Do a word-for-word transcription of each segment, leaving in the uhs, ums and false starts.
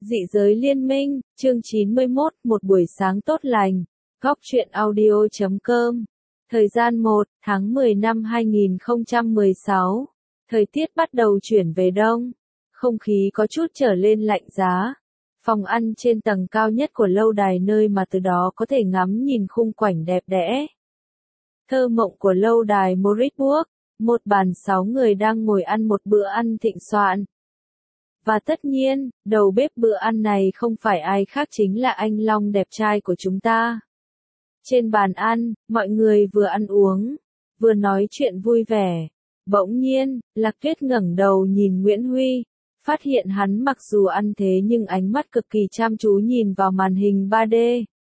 Dị giới liên minh, chương chín mươi mốt, một buổi sáng tốt lành, góc truyện audio chấm com. Thời gian một tháng mười năm hai nghìn không trăm mười sáu. Thời tiết bắt đầu chuyển về đông. Không khí có chút trở lên lạnh giá. Phòng ăn trên tầng cao nhất của lâu đài nơi mà từ đó có thể ngắm nhìn khung cảnh đẹp đẽ. Thơ mộng của lâu đài Moritburg, một bàn sáu người đang ngồi ăn một bữa ăn thịnh soạn. Và tất nhiên, đầu bếp bữa ăn này không phải ai khác chính là anh Long đẹp trai của chúng ta. Trên bàn ăn, mọi người vừa ăn uống, vừa nói chuyện vui vẻ. Bỗng nhiên, Lạc Tuyết ngẩng đầu nhìn Nguyễn Huy, phát hiện hắn mặc dù ăn thế nhưng ánh mắt cực kỳ chăm chú nhìn vào màn hình ba D.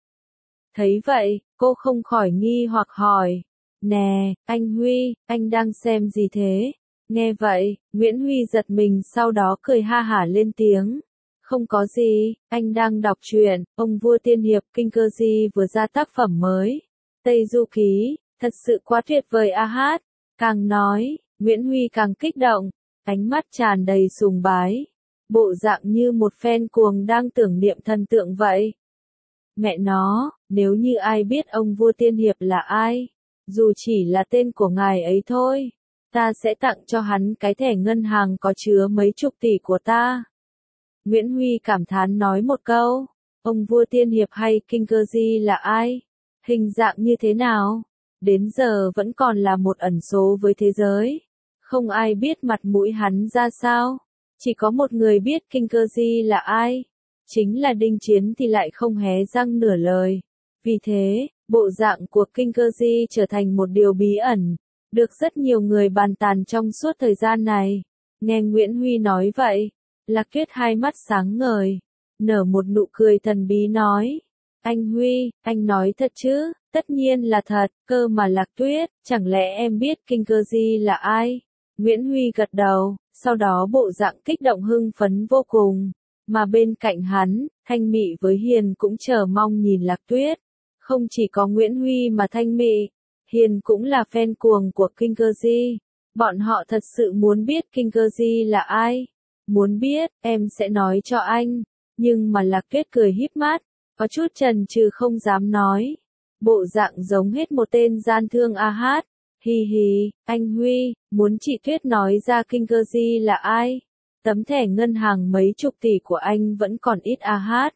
Thấy vậy, cô không khỏi nghi hoặc hỏi, nè, anh Huy, anh đang xem gì thế? Nghe vậy, Nguyễn Huy giật mình sau đó cười ha hả lên tiếng. Không có gì, anh đang đọc truyện, ông vua tiên hiệp Kinh Cơ Di vừa ra tác phẩm mới. Tây Du Ký, thật sự quá tuyệt vời a hát. Càng nói, Nguyễn Huy càng kích động, ánh mắt tràn đầy sùng bái. Bộ dạng như một fan cuồng đang tưởng niệm thần tượng vậy. Mẹ nó, nếu như ai biết ông vua tiên hiệp là ai, dù chỉ là tên của ngài ấy thôi, ta sẽ tặng cho hắn cái thẻ ngân hàng có chứa mấy chục tỷ của ta. Nguyễn Huy cảm thán nói một câu, ông vua tiên hiệp hay Kinh Cơ Di là ai? Hình dạng như thế nào? Đến giờ vẫn còn là một ẩn số với thế giới. Không ai biết mặt mũi hắn ra sao. Chỉ có một người biết Kinh Cơ Di là ai. Chính là Đinh Chiến thì lại không hé răng nửa lời. Vì thế, bộ dạng của Kinh Cơ Di trở thành một điều bí ẩn, được rất nhiều người bàn tán trong suốt thời gian này. Nghe Nguyễn Huy nói vậy, Lạc Tuyết hai mắt sáng ngời, nở một nụ cười thần bí nói, anh Huy, anh nói thật chứ? Tất nhiên là thật, cơ mà Lạc Tuyết, chẳng lẽ em biết Kinh Cơ Di là ai? Nguyễn Huy gật đầu, sau đó bộ dạng kích động hưng phấn vô cùng, mà bên cạnh hắn, Thanh Mị với Hiền cũng chờ mong nhìn Lạc Tuyết. Không chỉ có Nguyễn Huy mà Thanh Mị, Hiền cũng là fan cuồng của Kinh Cơ Di. Bọn họ thật sự muốn biết Kinh Cơ Di là ai. Muốn biết, em sẽ nói cho anh. Nhưng mà Lạc Tuyết cười híp mắt, có chút chần chừ không dám nói. Bộ dạng giống hết một tên gian thương a hát. Hi hi, anh Huy, muốn chị Tuyết nói ra Kinh Cơ Di là ai? Tấm thẻ ngân hàng mấy chục tỷ của anh vẫn còn ít a hát.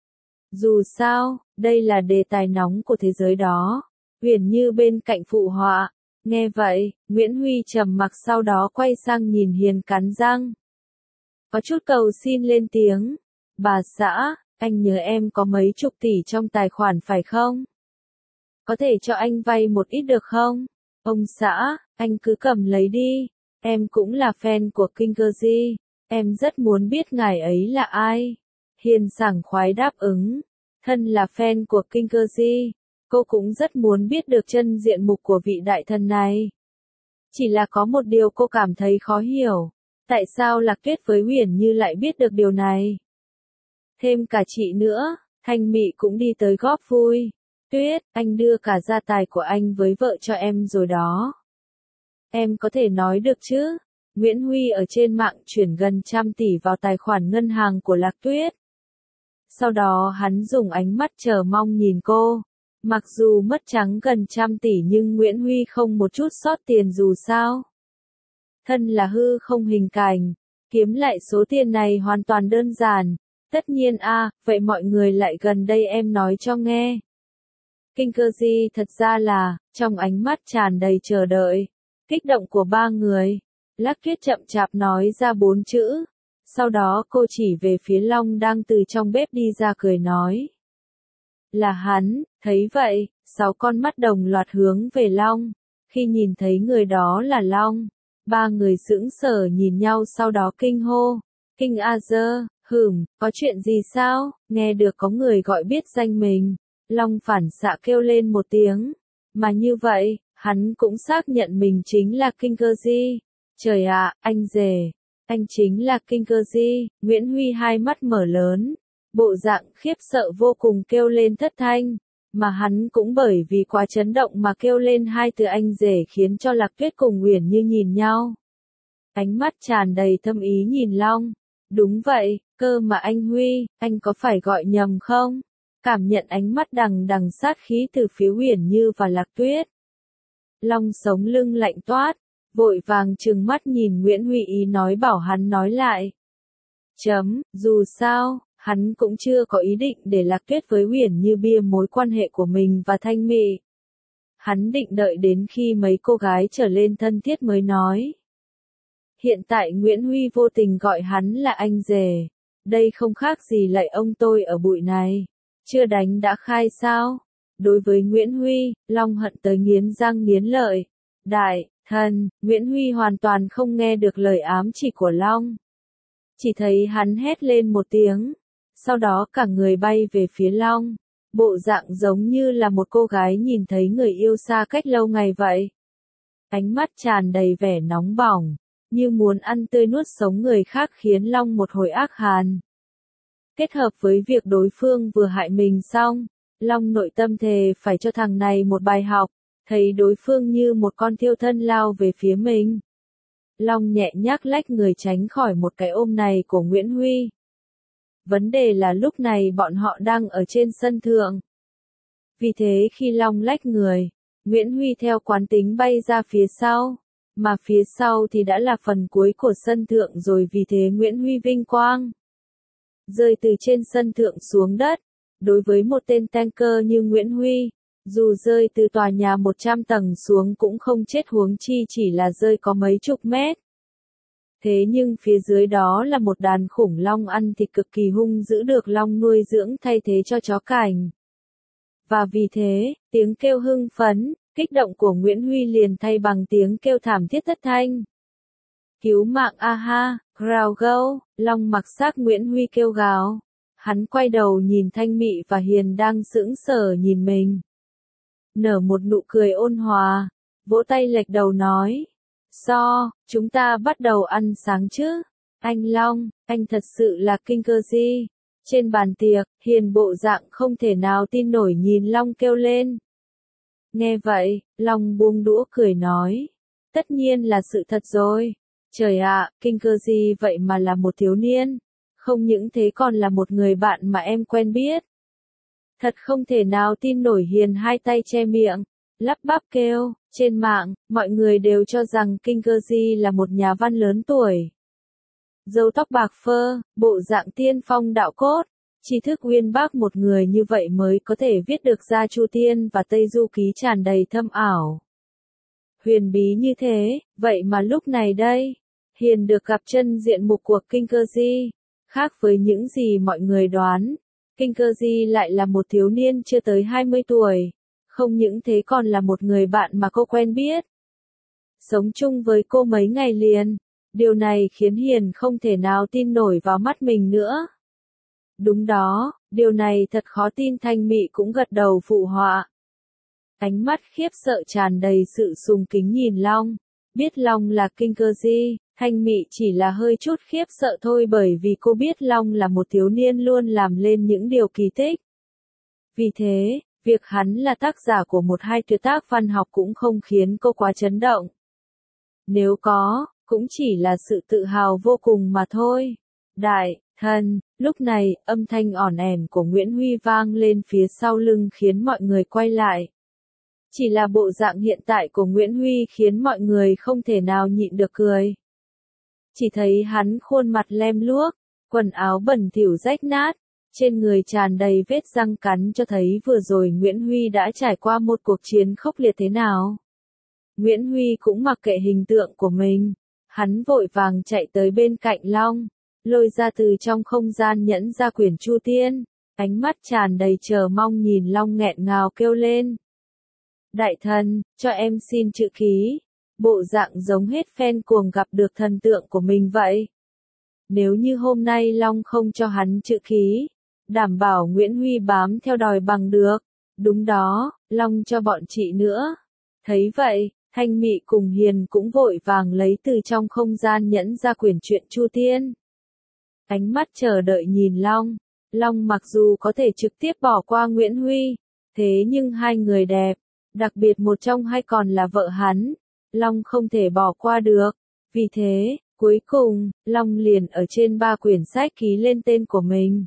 Dù sao, đây là đề tài nóng của thế giới đó. Huyền Như bên cạnh phụ họa. Nghe vậy, Nguyễn Huy trầm mặc sau đó quay sang nhìn Hiền cắn răng. Có chút cầu xin lên tiếng. Bà xã, anh nhớ em có mấy chục tỷ trong tài khoản phải không? Có thể cho anh vay một ít được không? Ông xã, anh cứ cầm lấy đi. Em cũng là fan của Kinh Cơ Di. Em rất muốn biết ngài ấy là ai. Hiền sảng khoái đáp ứng. Thân là fan của Kinh Cơ Di, cô cũng rất muốn biết được chân diện mục của vị đại thần này. Chỉ là có một điều cô cảm thấy khó hiểu. Tại sao Lạc Tuyết với Huyền Như lại biết được điều này? Thêm cả chị nữa, Thanh Mị cũng đi tới góp vui. Tuyết, anh đưa cả gia tài của anh với vợ cho em rồi đó. Em có thể nói được chứ? Nguyễn Huy ở trên mạng chuyển gần trăm tỷ vào tài khoản ngân hàng của Lạc Tuyết. Sau đó hắn dùng ánh mắt chờ mong nhìn cô. Mặc dù mất trắng gần trăm tỷ nhưng Nguyễn Huy không một chút sót tiền dù sao. Thân là hư không hình cảnh, kiếm lại số tiền này hoàn toàn đơn giản. Tất nhiên a, à, vậy mọi người lại gần đây em nói cho nghe. Kinh Cơ Di thật ra là, trong ánh mắt tràn đầy chờ đợi, kích động của ba người, Lạc Tuyết chậm chạp nói ra bốn chữ. Sau đó cô chỉ về phía Long đang từ trong bếp đi ra cười nói. Là hắn, thấy vậy, sáu con mắt đồng loạt hướng về Long. Khi nhìn thấy người đó là Long, ba người sững sờ nhìn nhau sau đó kinh hô. Kinh a dơ, hửm, có chuyện gì sao? Nghe được có người gọi biết danh mình. Long phản xạ kêu lên một tiếng. Mà như vậy, hắn cũng xác nhận mình chính là Kinh Cơ Di. Trời ạ, anh rể. Anh chính là Kinh Cơ Di. Nguyễn Huy hai mắt mở lớn. Bộ dạng khiếp sợ vô cùng kêu lên thất thanh. Mà hắn cũng bởi vì quá chấn động mà kêu lên hai từ anh rể khiến cho Lạc Tuyết cùng Huyền Như nhìn nhau. Ánh mắt tràn đầy thâm ý nhìn Long. Đúng vậy, Cơ mà anh Huy, anh có phải gọi nhầm không? Cảm nhận ánh mắt đằng đằng sát khí từ phía Uyển Như và Lạc Tuyết. Long sống lưng lạnh toát, vội vàng trừng mắt nhìn Nguyễn Huy ý nói bảo hắn nói lại. Chấm, dù sao, hắn cũng chưa có ý định để Lạc Tuyết với Uyển Như bia mối quan hệ của mình và Thanh Mị. Hắn định đợi đến khi mấy cô gái trở lên thân thiết mới nói. Hiện tại Nguyễn Huy vô tình gọi hắn là anh rể. Đây không khác gì lại ông tôi ở bụi này. Chưa đánh đã khai sao? Đối với Nguyễn Huy, Long hận tới nghiến răng nghiến lợi. Đại, thần, Nguyễn Huy hoàn toàn không nghe được lời ám chỉ của Long. Chỉ thấy hắn hét lên một tiếng. Sau đó cả người bay về phía Long. Bộ dạng giống như là một cô gái nhìn thấy người yêu xa cách lâu ngày vậy. Ánh mắt tràn đầy vẻ nóng bỏng, như muốn ăn tươi nuốt sống người khác khiến Long một hồi ác hàn. Kết hợp với việc đối phương vừa hại mình xong, Long nội tâm thề phải cho thằng này một bài học, thấy đối phương như một con thiêu thân lao về phía mình. Long nhẹ nhác lách người tránh khỏi một cái ôm này của Nguyễn Huy. Vấn đề là lúc này bọn họ đang ở trên sân thượng. Vì thế khi Long lách người, Nguyễn Huy theo quán tính bay ra phía sau, mà phía sau thì đã là phần cuối của sân thượng rồi, vì thế Nguyễn Huy vinh quang rơi từ trên sân thượng xuống đất. Đối với một tên tanker như Nguyễn Huy, dù rơi từ tòa nhà một trăm tầng xuống cũng không chết, huống chi chỉ là rơi có mấy chục mét. Thế nhưng phía dưới đó là một đàn khủng long ăn thịt cực kỳ hung dữ được Long nuôi dưỡng thay thế cho chó cảnh. Và vì thế, tiếng kêu hưng phấn, kích động của Nguyễn Huy liền thay bằng tiếng kêu thảm thiết thất thanh. Cứu mạng a ha, Growl go, Long mặc xác Nguyễn Huy kêu gào. Hắn quay đầu nhìn Thanh Mị và Hiền đang sững sờ nhìn mình. Nở một nụ cười ôn hòa, vỗ tay lệch đầu nói. So, chúng ta bắt đầu ăn sáng chứ. Anh Long, anh thật sự là kinh cơ gì? Trên bàn tiệc, Hiền bộ dạng không thể nào tin nổi nhìn Long kêu lên. Nghe vậy, Long buông đũa cười nói. Tất nhiên là sự thật rồi. Trời ạ, kinh cơ gì vậy mà là một thiếu niên. Không những thế còn là một người bạn mà em quen biết. Thật không thể nào tin nổi. Hiền hai tay che miệng, lắp bắp kêu. Trên mạng, mọi người đều cho rằng Kinh Cơ Di là một nhà văn lớn tuổi. Râu tóc bạc phơ, bộ dạng tiên phong đạo cốt, tri thức uyên bác, một người như vậy mới có thể viết được ra Chu Tiên và Tây Du Ký tràn đầy thâm ảo. Huyền bí như thế, vậy mà lúc này đây, Hiền được gặp chân diện mục của Kinh Cơ Di. Khác với những gì mọi người đoán, Kinh Cơ Di lại là một thiếu niên chưa tới hai mươi tuổi. Không những thế còn là một người bạn mà cô quen biết. Sống chung với cô mấy ngày liền. Điều này khiến Hiền không thể nào tin nổi vào mắt mình nữa. Đúng đó, điều này thật khó tin. Thanh Mị cũng gật đầu phụ họa. Ánh mắt khiếp sợ tràn đầy sự sùng kính nhìn Long. Biết Long là Kinh Cơ Di, Thanh Mị chỉ là hơi chút khiếp sợ thôi, bởi vì cô biết Long là một thiếu niên luôn làm lên những điều kỳ tích. Vì thế, việc hắn là tác giả của một hai tuyệt tác văn học cũng không khiến cô quá chấn động. Nếu có, cũng chỉ là sự tự hào vô cùng mà thôi. Đại, thần, lúc này, âm thanh ỏn ẻn của Nguyễn Huy vang lên phía sau lưng khiến mọi người quay lại. Chỉ là bộ dạng hiện tại của Nguyễn Huy khiến mọi người không thể nào nhịn được cười. Chỉ thấy hắn khuôn mặt lem luốc, quần áo bẩn thỉu rách nát, trên người tràn đầy vết răng cắn, cho thấy vừa rồi Nguyễn Huy đã trải qua một cuộc chiến khốc liệt thế nào. Nguyễn Huy cũng mặc kệ hình tượng của mình, hắn vội vàng chạy tới bên cạnh Long, lôi ra từ trong không gian nhẫn ra quyển Chu Tiên, ánh mắt tràn đầy chờ mong nhìn Long nghẹn ngào kêu lên. Đại thần, cho em xin chữ ký, bộ dạng giống hết fan cuồng gặp được thần tượng của mình vậy. Nếu như hôm nay Long không cho hắn chữ ký, đảm bảo Nguyễn Huy bám theo đòi bằng được. Đúng đó, Long cho bọn chị nữa. Thấy vậy, Thanh Mị cùng Hiền cũng vội vàng lấy từ trong không gian nhẫn ra quyển truyện Chu Tiên. Ánh mắt chờ đợi nhìn Long. Long mặc dù có thể trực tiếp bỏ qua Nguyễn Huy, thế nhưng hai người đẹp, đặc biệt một trong hai còn là vợ hắn, Long không thể bỏ qua được. Vì thế, Cuối cùng, Long liền ở trên ba quyển sách ký lên tên của mình.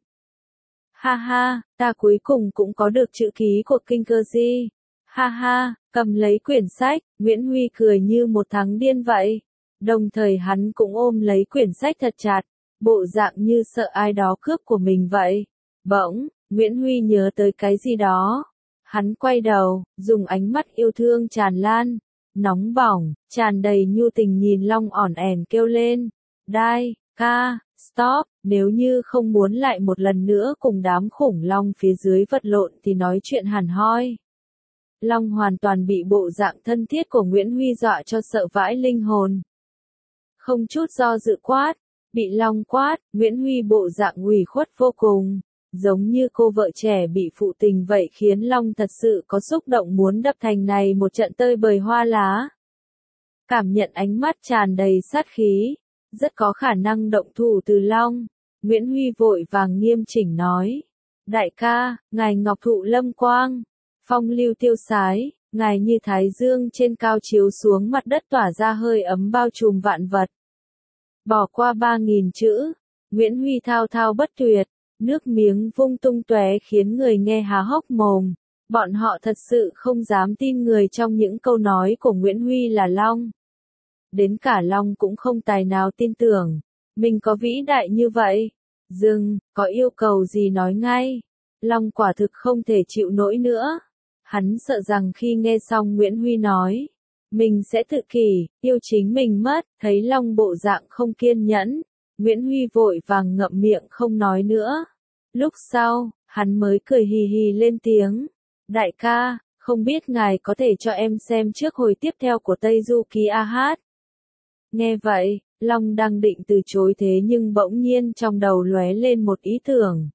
Ha ha, ta cuối cùng cũng có được chữ ký của Kinh Cơ Di. Ha ha, cầm lấy quyển sách, Nguyễn Huy cười như một thằng điên vậy. Đồng thời hắn cũng ôm lấy quyển sách thật chặt, bộ dạng như sợ ai đó cướp của mình vậy. Bỗng, Nguyễn Huy nhớ tới cái gì đó. Hắn quay đầu, dùng ánh mắt yêu thương tràn lan, nóng bỏng, tràn đầy nhu tình nhìn Long ỏn ẻn kêu lên. Đai, ca, stop, nếu như không muốn lại một lần nữa cùng đám khủng long phía dưới vật lộn thì nói chuyện hẳn hoi. Long hoàn toàn bị bộ dạng thân thiết của Nguyễn Huy dọa cho sợ vãi linh hồn. Không chút do dự quát, bị Long quát, Nguyễn Huy bộ dạng ủy khuất vô cùng, giống như cô vợ trẻ bị phụ tình vậy khiến Long thật sự có xúc động muốn đập thành này một trận tơi bời hoa lá. Cảm nhận ánh mắt tràn đầy sát khí, rất có khả năng động thủ từ Long, Nguyễn Huy vội vàng nghiêm chỉnh nói. Đại ca, ngài ngọc thụ lâm quang, phong lưu tiêu sái, ngài như thái dương trên cao chiếu xuống mặt đất tỏa ra hơi ấm bao trùm vạn vật. Bỏ qua ba nghìn chữ, Nguyễn Huy thao thao bất tuyệt, nước miếng vung tung tóe khiến người nghe há hốc mồm. Bọn họ thật sự không dám tin người trong những câu nói của Nguyễn Huy là Long. Đến cả Long cũng không tài nào tin tưởng, mình có vĩ đại như vậy. Dừng, có yêu cầu gì nói ngay. Long quả thực không thể chịu nổi nữa. Hắn sợ rằng khi nghe xong Nguyễn Huy nói, mình sẽ tự kỷ, yêu chính mình mất. Thấy Long bộ dạng không kiên nhẫn, Nguyễn Huy vội vàng ngậm miệng không nói nữa. Lúc sau, hắn mới cười hì hì lên tiếng. Đại ca, không biết ngài có thể cho em xem trước hồi tiếp theo của Tây Du Ký A Hát. Nghe vậy, Long đang định từ chối thế nhưng bỗng nhiên trong đầu lóe lên một ý tưởng.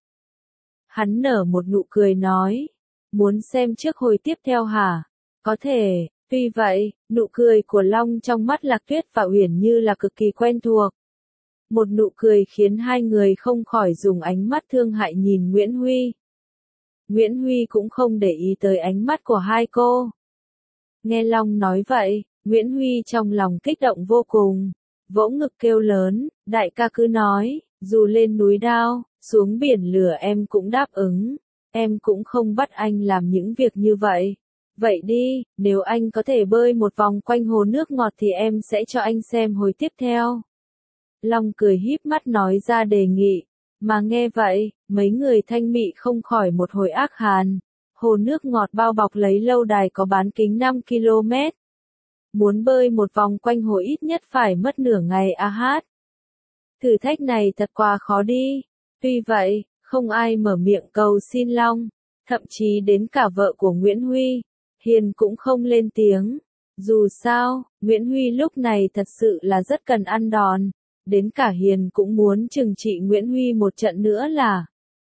Hắn nở một nụ cười nói, muốn xem trước hồi tiếp theo hả? Có thể, tuy vậy, nụ cười của Long trong mắt Lạc Tuyết và Uyển Như là cực kỳ quen thuộc. Một nụ cười khiến hai người không khỏi dùng ánh mắt thương hại nhìn Nguyễn Huy. Nguyễn Huy cũng không để ý tới ánh mắt của hai cô. Nghe Long nói vậy, Nguyễn Huy trong lòng kích động vô cùng, vỗ ngực kêu lớn, đại ca cứ nói, dù lên núi đao, xuống biển lửa em cũng đáp ứng, em cũng không bắt anh làm những việc như vậy. Vậy đi, nếu anh có thể bơi một vòng quanh hồ nước ngọt thì em sẽ cho anh xem hồi tiếp theo. Long cười híp mắt nói ra đề nghị, mà nghe vậy, mấy người thanh mị không khỏi một hồi ác hàn. Hồ nước ngọt bao bọc lấy lâu đài có bán kính năm ki lô mét. Muốn bơi một vòng quanh hồ ít nhất phải mất nửa ngày a hát. Thử thách này thật quá khó đi. Tuy vậy, không ai mở miệng cầu xin Long, thậm chí đến cả vợ của Nguyễn Huy, Hiền cũng không lên tiếng. Dù sao, Nguyễn Huy lúc này thật sự là rất cần ăn đòn, đến cả Hiền cũng muốn trừng trị Nguyễn Huy một trận nữa là.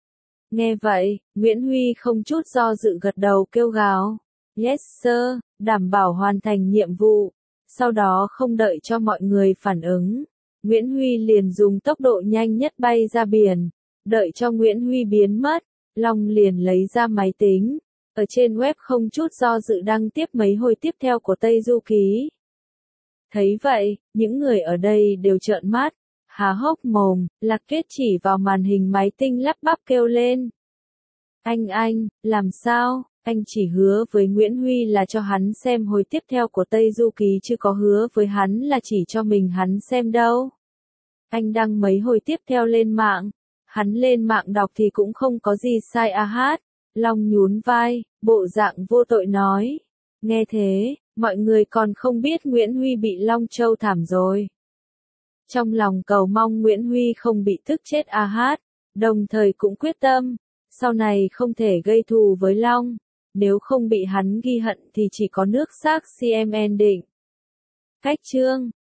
Nghe vậy, Nguyễn Huy không chút do dự gật đầu kêu gào. Yes sir, đảm bảo hoàn thành nhiệm vụ. Sau đó không đợi cho mọi người phản ứng, Nguyễn Huy liền dùng tốc độ nhanh nhất bay ra biển. Đợi cho Nguyễn Huy biến mất, Long liền lấy ra máy tính. Ở trên web không chút do dự đăng tiếp mấy hồi tiếp theo của Tây Du Ký. Thấy vậy, những người ở đây đều trợn mắt, há hốc mồm. Lạc Tuyết chỉ vào màn hình máy tinh lắp bắp kêu lên. Anh anh, làm sao? Anh chỉ hứa với Nguyễn Huy là cho hắn xem hồi tiếp theo của Tây Du Ký chứ có hứa với hắn là chỉ cho mình hắn xem đâu. Anh đăng mấy hồi tiếp theo lên mạng. Hắn lên mạng đọc thì cũng không có gì sai a hát. Long nhún vai, bộ dạng vô tội nói. Nghe thế, mọi người còn không biết Nguyễn Huy bị Long Châu thảm rồi. Trong lòng cầu mong Nguyễn Huy không bị tức chết a hát, đồng thời cũng quyết tâm, sau này không thể gây thù với Long. Nếu không bị hắn ghi hận thì chỉ có nước xác xê em en định. Cách chương